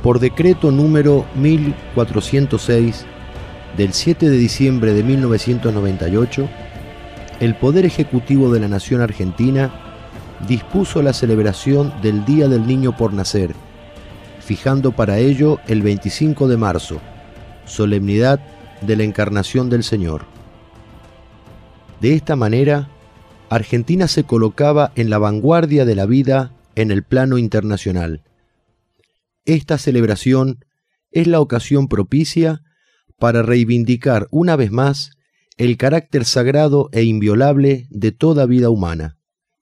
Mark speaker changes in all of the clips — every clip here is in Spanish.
Speaker 1: Por decreto número 1406 del 7 de diciembre de 1998, el Poder Ejecutivo de la Nación Argentina dispuso la celebración del Día del Niño por Nacer, fijando para ello el 25 de marzo, solemnidad de la Encarnación del Señor. De esta manera, Argentina se colocaba en la vanguardia de la vida en el plano internacional. Esta celebración es la ocasión propicia para reivindicar una vez más el carácter sagrado e inviolable de toda vida humana.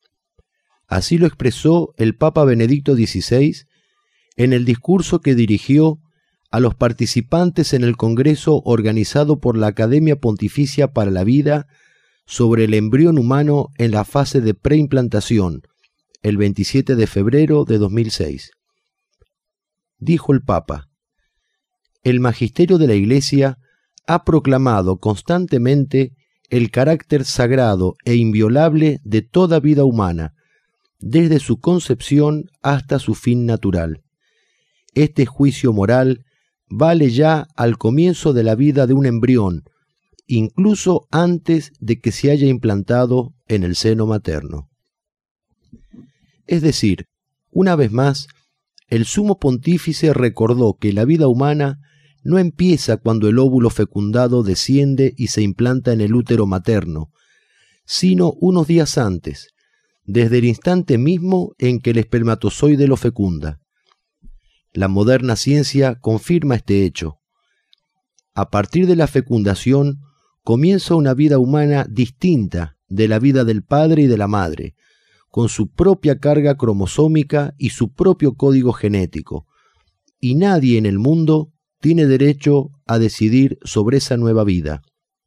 Speaker 1: Así lo expresó el Papa Benedicto XVI en el discurso que dirigió a los participantes en el congreso organizado por la Academia Pontificia para la Vida sobre el embrión humano en la fase de preimplantación, el 27 de febrero de 2006. Dijo el Papa: el magisterio de la Iglesia ha proclamado constantemente el carácter sagrado e inviolable de toda vida humana, desde su concepción hasta su fin natural. Este juicio moral vale ya al comienzo de la vida de un embrión, incluso antes de que se haya implantado en el seno materno. Es decir, una vez más, el Sumo Pontífice recordó que la vida humana no empieza cuando el óvulo fecundado desciende y se implanta en el útero materno, sino unos días antes, desde el instante mismo en que el espermatozoide lo fecunda. La moderna ciencia confirma este hecho. A partir de la fecundación comienza una vida humana distinta de la vida del padre y de la madre, con su propia carga cromosómica y su propio código genético, y nadie en el mundo tiene derecho a decidir sobre esa nueva vida.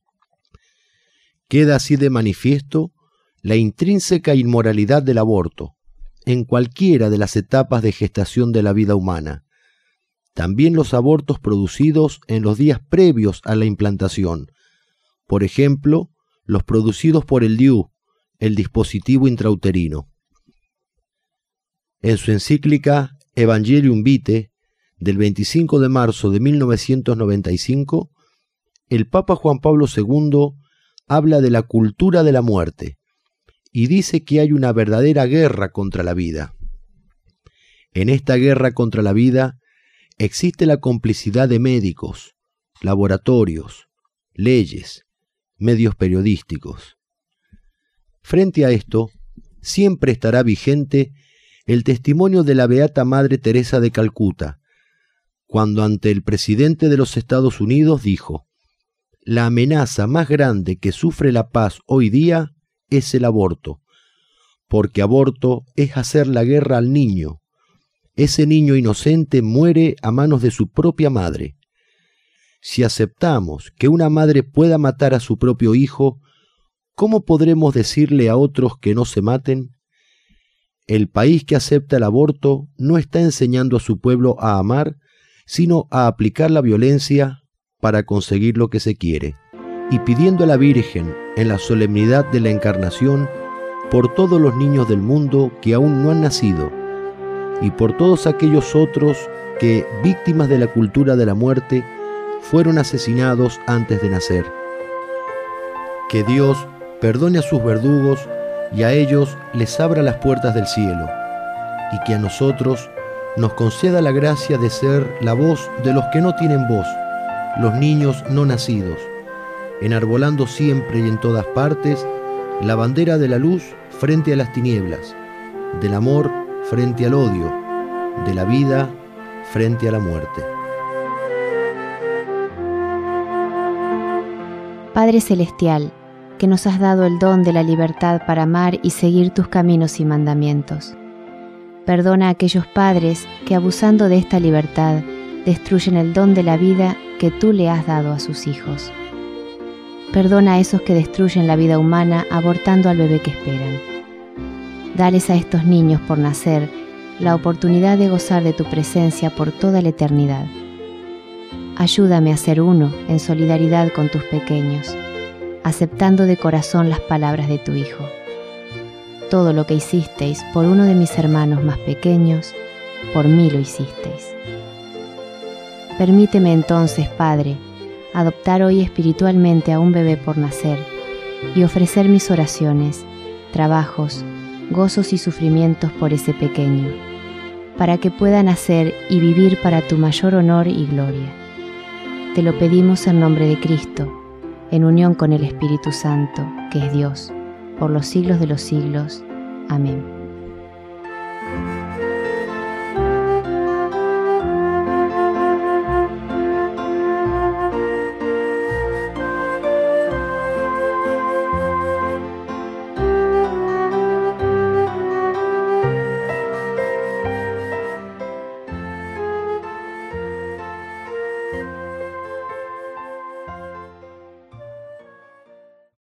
Speaker 1: Queda así de manifiesto la intrínseca inmoralidad del aborto, en cualquiera de las etapas de gestación de la vida humana. También los abortos producidos en los días previos a la implantación, por ejemplo, los producidos por el DIU, el dispositivo intrauterino. En su encíclica Evangelium Vitae, del 25 de marzo de 1995, el Papa Juan Pablo II habla de la cultura de la muerte y dice que hay una verdadera guerra contra la vida. En esta guerra contra la vida existe la complicidad de médicos, laboratorios, leyes, medios periodísticos. Frente a esto, siempre estará vigente el testimonio de la Beata Madre Teresa de Calcuta, cuando ante el presidente de los Estados Unidos dijo: la amenaza más grande que sufre la paz hoy día es el aborto, porque aborto es hacer la guerra al niño. Ese niño inocente muere a manos de su propia madre. Si aceptamos que una madre pueda matar a su propio hijo, ¿cómo podremos decirle a otros que no se maten? El país que acepta el aborto no está enseñando a su pueblo a amar, sino a aplicar la violencia para conseguir lo que se quiere, y pidiendo a la Virgen en la solemnidad de la Encarnación por todos los niños del mundo que aún no han nacido, y por todos aquellos otros que, víctimas de la cultura de la muerte, fueron asesinados antes de nacer. Que Dios perdone a sus verdugos y a ellos les abra las puertas del cielo, y que a nosotros nos conceda la gracia de ser la voz de los que no tienen voz, los niños no nacidos, enarbolando siempre y en todas partes la bandera de la luz frente a las tinieblas, del amor frente al odio, de la vida frente a la muerte.
Speaker 2: Padre Celestial, que nos has dado el don de la libertad para amar y seguir tus caminos y mandamientos, perdona a aquellos padres que, abusando de esta libertad, destruyen el don de la vida que tú le has dado a sus hijos. Perdona a esos que destruyen la vida humana abortando al bebé que esperan. Dales a estos niños por nacer la oportunidad de gozar de tu presencia por toda la eternidad. Ayúdame a ser uno en solidaridad con tus pequeños, aceptando de corazón las palabras de tu Hijo. Todo lo que hicisteis por uno de mis hermanos más pequeños, por mí lo hicisteis. Permíteme entonces, Padre, adoptar hoy espiritualmente a un bebé por nacer y ofrecer mis oraciones, trabajos, gozos y sufrimientos por ese pequeño, para que pueda nacer y vivir para tu mayor honor y gloria. Te lo pedimos en nombre de Cristo, en unión con el Espíritu Santo, que es Dios, por los siglos de los siglos. Amén.